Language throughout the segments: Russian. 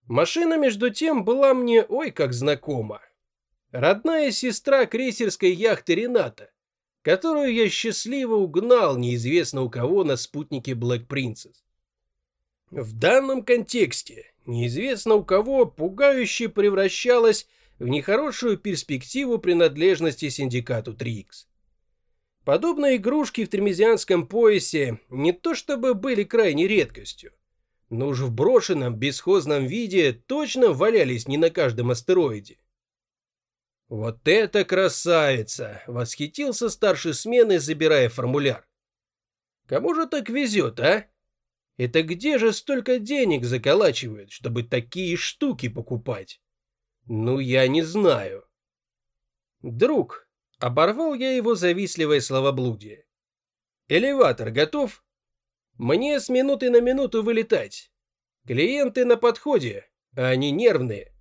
Машина, между тем, была мне ой как знакома. Родная сестра крейсерской яхты Рената, которую я счастливо угнал неизвестно у кого на спутнике Black Princess. В данном контексте неизвестно у кого пугающе превращалась в нехорошую перспективу принадлежности синдикату 3Х. Подобные игрушки в тремезианском поясе не то чтобы были крайней редкостью, но уж в брошенном бесхозном виде точно валялись не на каждом астероиде. «Вот это красавица!» — восхитился старший смены, забирая формуляр. «Кому же так везет, а? Это где же столько денег заколачивают, чтобы такие штуки покупать? Ну, я не знаю». «Друг», — оборвал я его завистливое словоблудие. «Элеватор готов? Мне с минуты на минуту вылетать. Клиенты на подходе, а они нервные».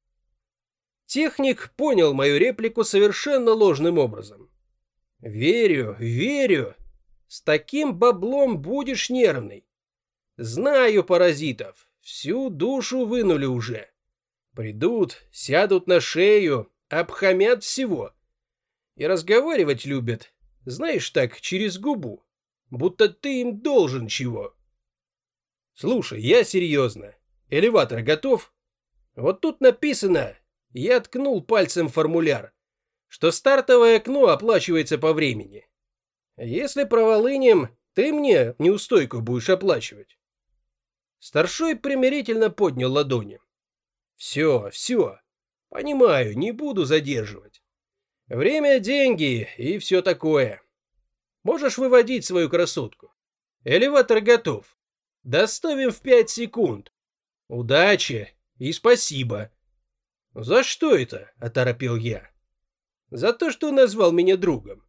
Техник понял мою реплику совершенно ложным образом. «Верю, верю. С таким баблом будешь нервный. Знаю паразитов, всю душу вынули уже. Придут, сядут на шею, обхамят всего. И разговаривать любят, знаешь так, через губу, будто ты им должен чего. Слушай, я серьезно. Элеватор готов? Вот тут написано, я ткнул пальцем в формуляр, что стартовое окно оплачивается по времени. Если проволынем, ты мне неустойку будешь оплачивать». Старшой примирительно поднял ладони. «Все, все. Понимаю, не буду задерживать. Время – деньги и все такое. Можешь выводить свою красотку. Элеватор готов. Доставим в 5 секунд. Удачи и спасибо». «За что это?» – оторопел я. «За то, что назвал меня другом».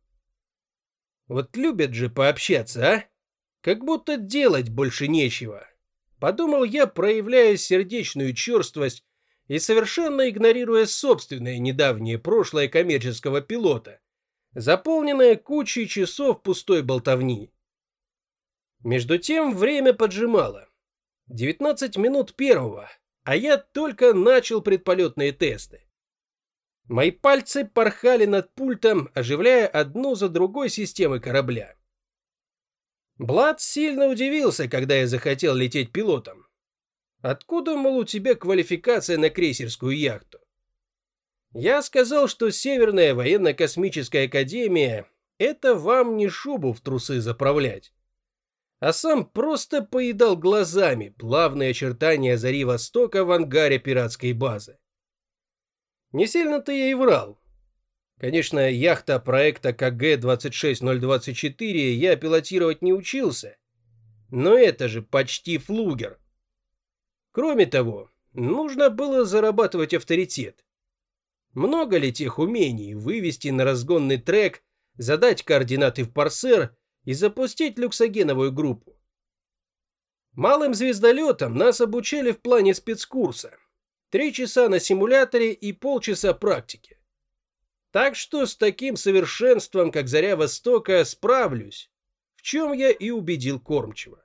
Вот любят же пообщаться, а? Как будто делать больше нечего. Подумал я, проявляя сердечную черствость и совершенно игнорируя собственное недавнее прошлое коммерческого пилота, заполненное кучей часов пустой болтовни. Между тем время поджимало. 19 минут первого, а я только начал предполетные тесты. Мои пальцы порхали над пультом, оживляя одну за другой системы корабля. Блад сильно удивился, когда я захотел лететь пилотом. «Откуда, мол, у тебя квалификация на крейсерскую яхту?» Я сказал, что Северная военно-космическая академия – это вам не шубу в трусы заправлять. А сам просто поедал глазами плавные очертания зари Востока в ангаре пиратской базы. Не сильно-то я и врал. Конечно, яхта проекта КГ-26024 я пилотировать не учился, но это же почти флугер. Кроме того, нужно было зарабатывать авторитет. Много ли тех умений вывести на разгонный трек, задать координаты в парсер и запустить люксогеновую группу? Малым звездолетам нас обучали в плане спецкурса. 3 часа на симуляторе и полчаса практики. Так что с таким совершенством, как Заря Востока, справлюсь, в чем я и убедил кормчего.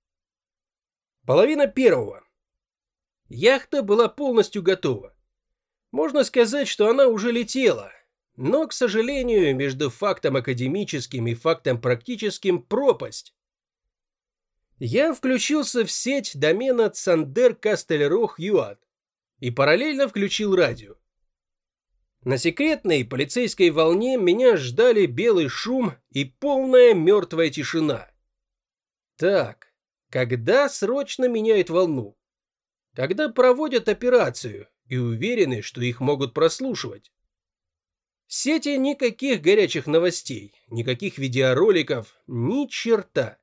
Половина первого. Яхта была полностью готова. Можно сказать, что она уже летела, но, к сожалению, между фактом академическим и фактом практическим пропасть. Я включился в сеть домена Цандер-Кастель-Рох-Юат и параллельно включил радио. На секретной полицейской волне меня ждали белый шум и полная мертвая тишина. Так, когда срочно меняют волну? Когда проводят операцию и уверены, что их могут прослушивать? В сети никаких горячих новостей, никаких видеороликов, ни черта.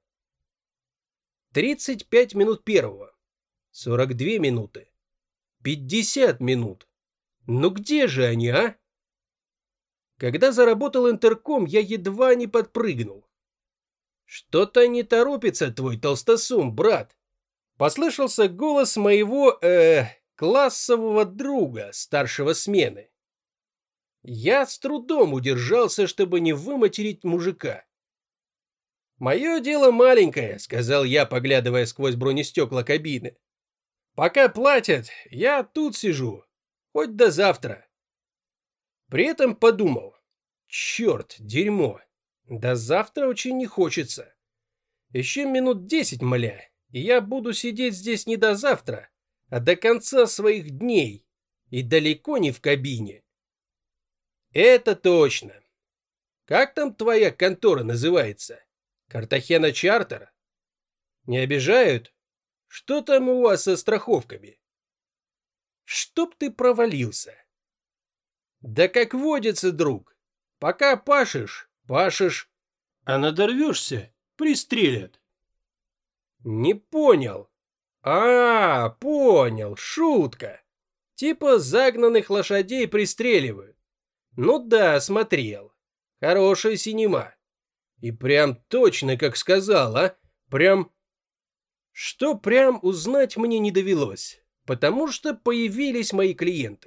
35 минут первого, 42 минуты, 50 минут. Ну где же они, а? Когда заработал интерком, я едва не подпрыгнул. «Что-то не торопится твой толстосум, брат», — послышался голос моего, классового друга, старшего смены. Я с трудом удержался, чтобы не выматерить мужика. «Мое дело маленькое», — сказал я, поглядывая сквозь бронестекла кабины. Пока платят, я тут сижу, хоть до завтра. При этом подумал, черт, дерьмо, до завтра очень не хочется. Еще минут 10, мля, и я буду сидеть здесь не до завтра, а до конца своих дней, и далеко не в кабине. Это точно. Как там твоя контора называется? Картахена Чартер? Не обижают? Что там у вас со страховками? Чтоб ты провалился. Да как водится, друг. Пока пашешь, а надорвешься, пристрелят. Не понял. Понял, шутка. Типа загнанных лошадей пристреливают. Ну да, смотрел. Хорошая синема. И прям точно, как сказал, а? Прям... Что прям узнать мне не довелось, потому что появились мои клиенты.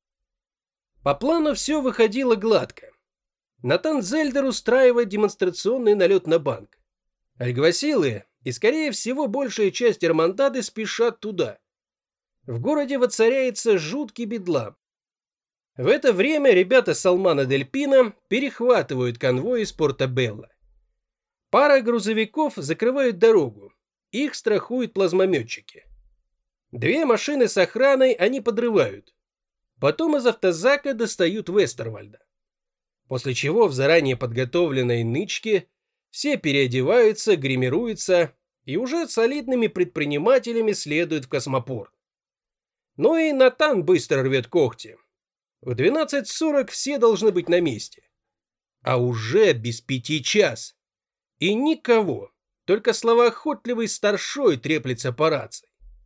По плану все выходило гладко. Натан Зельдер устраивает демонстрационный налет на банк. Альгвасилы и, скорее всего, большая часть Эрмандады спешат туда. В городе воцаряется жуткий бедлам. В это время ребята Салмана Дель Пино перехватывают конвой из Порто-Белло. Пара грузовиков закрывают дорогу. Их страхуют плазмометчики. 2 машины с охраной они подрывают. Потом из автозака достают Вестервальда. После чего в заранее подготовленной нычке все переодеваются, гримируются и уже солидными предпринимателями следуют в космопорт. Ну и Натан быстро рвет когти. В 12:40 все должны быть на месте. А уже без 5 час. И никого, только словоохотливый старшой треплется по рации.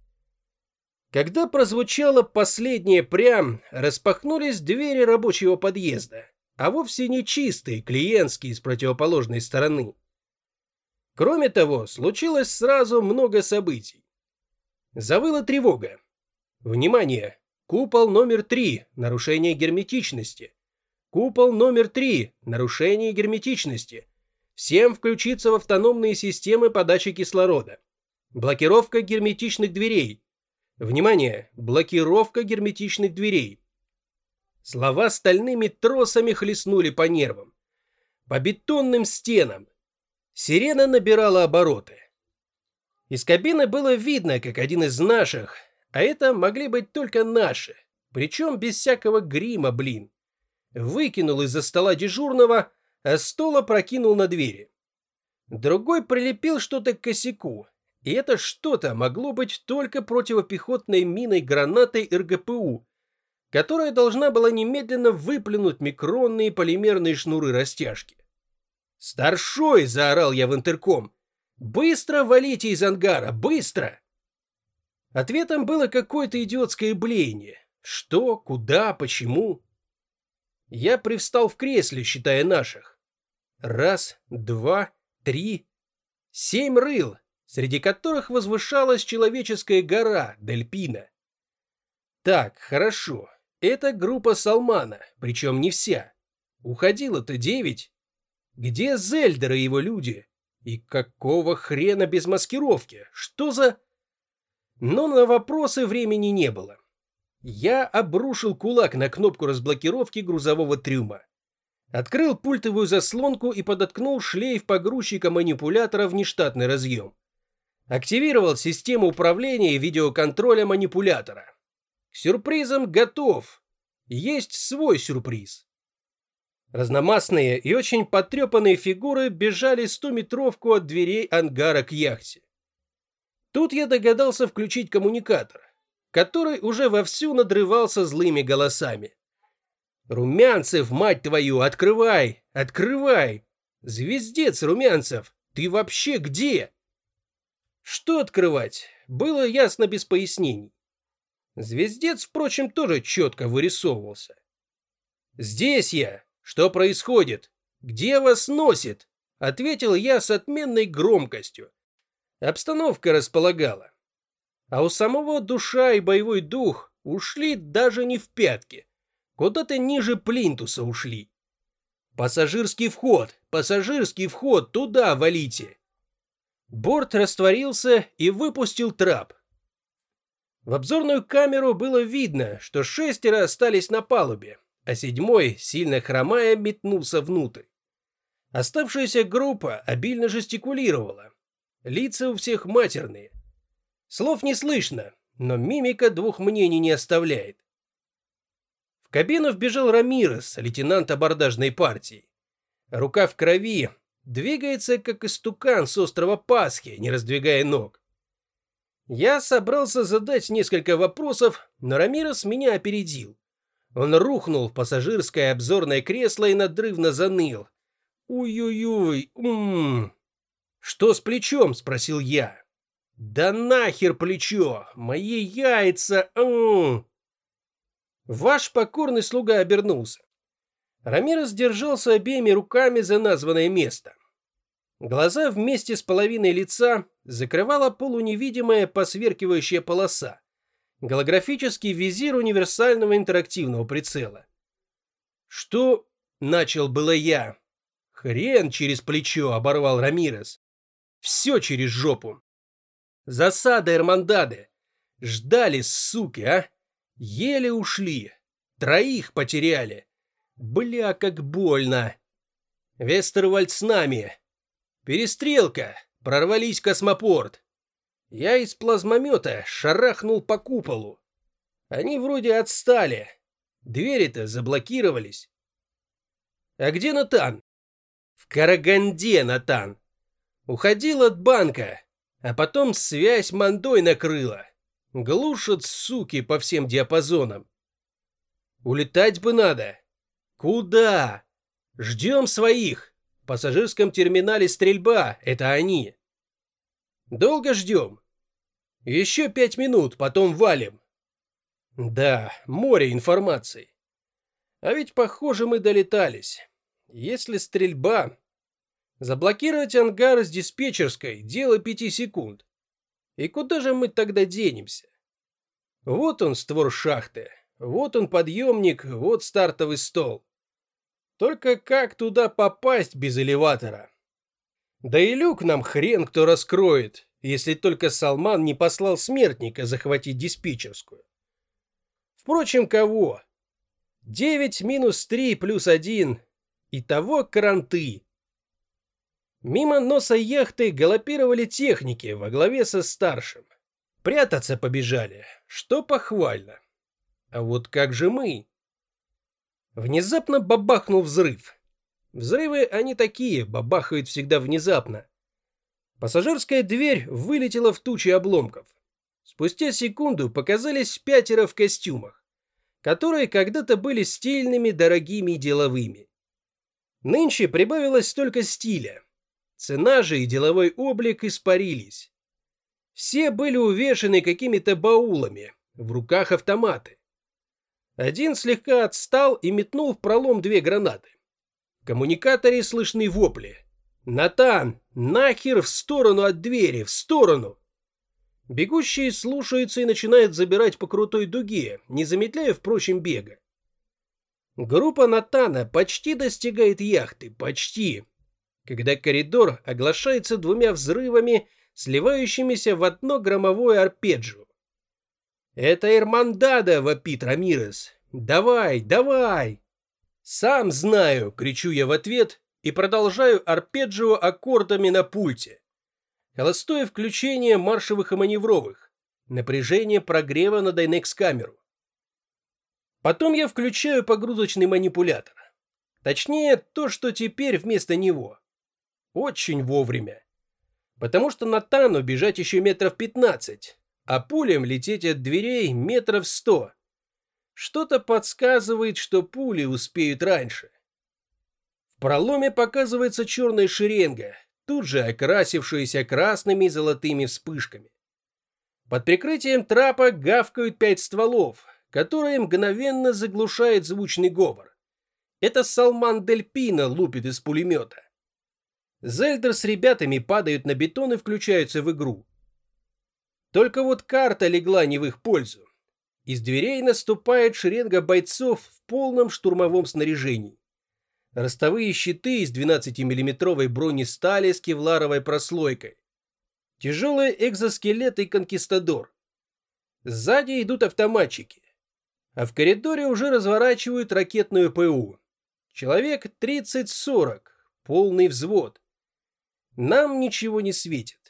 Когда прозвучало последнее прям, распахнулись двери рабочего подъезда, а вовсе не чистые, клиентские с противоположной стороны. Кроме того, случилось сразу много событий. Завыла тревога. Внимание! Купол номер 3. Нарушение герметичности. Купол номер 3. Нарушение герметичности. Всем включиться в автономные системы подачи кислорода. Блокировка герметичных дверей. Внимание! Блокировка герметичных дверей. Слова стальными тросами хлестнули по нервам. По бетонным стенам. Сирена набирала обороты. Из кабины было видно, как один из наших, а это могли быть только наши, причем без всякого грима, блин, выкинул из-за стола дежурного, а стол опрокинул на двери. Другой прилепил что-то к косяку, и это что-то могло быть только противопехотной миной-гранатой РГПУ, которая должна была немедленно выплюнуть микронные полимерные шнуры-растяжки. «Старшой!» — заорал я в интерком. «Быстро валите из ангара! Быстро!» Ответом было какое-то идиотское блеяние. Что, куда, почему? Я привстал в кресле, считая наших. 1, 2, 3, 7 рыл, среди которых возвышалась человеческая гора Дель Пино. Так, хорошо. Это группа Салмана, причем не вся. Уходило-то 9. Где Зельдер и его люди? И какого хрена без маскировки? Что за... Но на вопросы времени не было. Я обрушил кулак на кнопку разблокировки грузового трюма. Открыл пультовую заслонку и подоткнул шлейф погрузчика манипулятора в нештатный разъем. Активировал систему управления и видеоконтроля манипулятора. К сюрпризам готов. Есть свой сюрприз. Разномастные и очень потрепанные фигуры бежали 100-метровку от дверей ангара к яхте. Тут я догадался включить коммуникатор, который уже вовсю надрывался злыми голосами. «Румянцев, мать твою, открывай! Открывай! Звездец, Румянцев, ты вообще где?» Что открывать, было ясно без пояснений. Звездец, впрочем, тоже четко вырисовывался. «Здесь я! Что происходит? Где вас носит?» — ответил я с отменной громкостью. Обстановка располагала. А у самого душа и боевой дух ушли даже не в пятки. Куда-то ниже плинтуса ушли. Пассажирский вход, туда валите. Борт растворился и выпустил трап. В обзорную камеру было видно, что 6 остались на палубе, а 7, сильно хромая, метнулся внутрь. Оставшаяся группа обильно жестикулировала. Лица у всех матерные. Слов не слышно, но мимика двух мнений не оставляет. В кабину вбежал Рамирес, лейтенант абордажной партии. Рука в крови, двигается, как истукан с острова Пасхи, не раздвигая ног. Я собрался задать несколько вопросов, но Рамирес меня опередил. Он рухнул в пассажирское обзорное кресло и надрывно заныл. «Уй-уй-уй, «Что с плечом?» — спросил я. «Да нахер плечо! Мои яйца! Ваш покорный слуга обернулся. Рамирес держался обеими руками за названное место. Глаза вместе с половиной лица закрывала полуневидимая посверкивающая полоса, голографический визир универсального интерактивного прицела. «Что?» — начал было я. «Хрен через плечо!» — оборвал Рамирес. «Все через жопу!» «Засада, Эрмандаде! Ждали, суки, а! Еле ушли! 3 потеряли! Бля, как больно! Вестервальд с нами! Перестрелка! Прорвались в космопорт! Я из плазмомета шарахнул по куполу! Они вроде отстали! Двери-то заблокировались!» «А где Натан?» «В Караганде, Натан! Уходил от банка, а потом связь мандой накрыла. Глушат, суки, по всем диапазонам. Улетать бы надо. Куда? Ждем своих. В пассажирском терминале стрельба, это они. Долго ждем? Еще 5 минут, потом валим. Да, море информации. А ведь, похоже, мы долетались. Если стрельба... Заблокировать ангар с диспетчерской – дело 5 секунд. И куда же мы тогда денемся? Вот он, створ шахты, вот он, подъемник, вот стартовый стол. Только как туда попасть без элеватора? Да и люк нам хрен кто раскроет, если только Салман не послал смертника захватить диспетчерскую. Впрочем, кого? 9 минус 3 плюс 1. Итого кранты. Мимо носа яхты галопировали техники во главе со старшим. Прятаться побежали, что похвально. А вот как же мы? Внезапно бабахнул взрыв. Взрывы они такие, бабахают всегда внезапно. Пассажирская дверь вылетела в тучи обломков. Спустя секунду показались 5 в костюмах, которые когда-то были стильными, дорогими и деловыми. Нынче прибавилось только стиля. Цена же и деловой облик испарились. Все были увешаны какими-то баулами, в руках автоматы. Один слегка отстал и метнул в пролом 2 гранаты. В коммуникаторе слышны вопли. «Натан, нахер в сторону от двери, в сторону!» Бегущие слушаются и начинают забирать по крутой дуге, не замедляя, впрочем, бега. Группа Натана почти достигает яхты, почти. Когда коридор оглашается 2 взрывами, сливающимися в одно громовое арпеджио. «Это Эрмандада!» — вопит Рамирес. «Давай, давай!» «Сам знаю!» — кричу я в ответ и продолжаю арпеджио аккордами на пульте. Холостое включение маршевых и маневровых. Напряжение прогрева на Dynex-камеру. Потом я включаю погрузочный манипулятор. Точнее, то, что теперь вместо него. Очень вовремя. Потому что Натану бежать еще 15 метров, а пулям лететь от дверей 100 метров. Что-то подсказывает, что пули успеют раньше. В проломе показывается черная шеренга, тут же окрасившаяся красными и золотыми вспышками. Под прикрытием трапа гавкают 5 стволов, которые мгновенно заглушает звучный говор. Это Салман Дель Пино лупит из пулемета. Зельдер с ребятами падают на бетон и включаются в игру. Только вот карта легла не в их пользу. Из дверей наступает шеренга бойцов в полном штурмовом снаряжении. Ростовые щиты из 12-миллиметровой бронестали с кевларовой прослойкой. Тяжелые экзоскелеты конкистадор. Сзади идут автоматчики. А в коридоре уже разворачивают ракетную ПУ. Человек 30-40, полный взвод. Нам ничего не светит.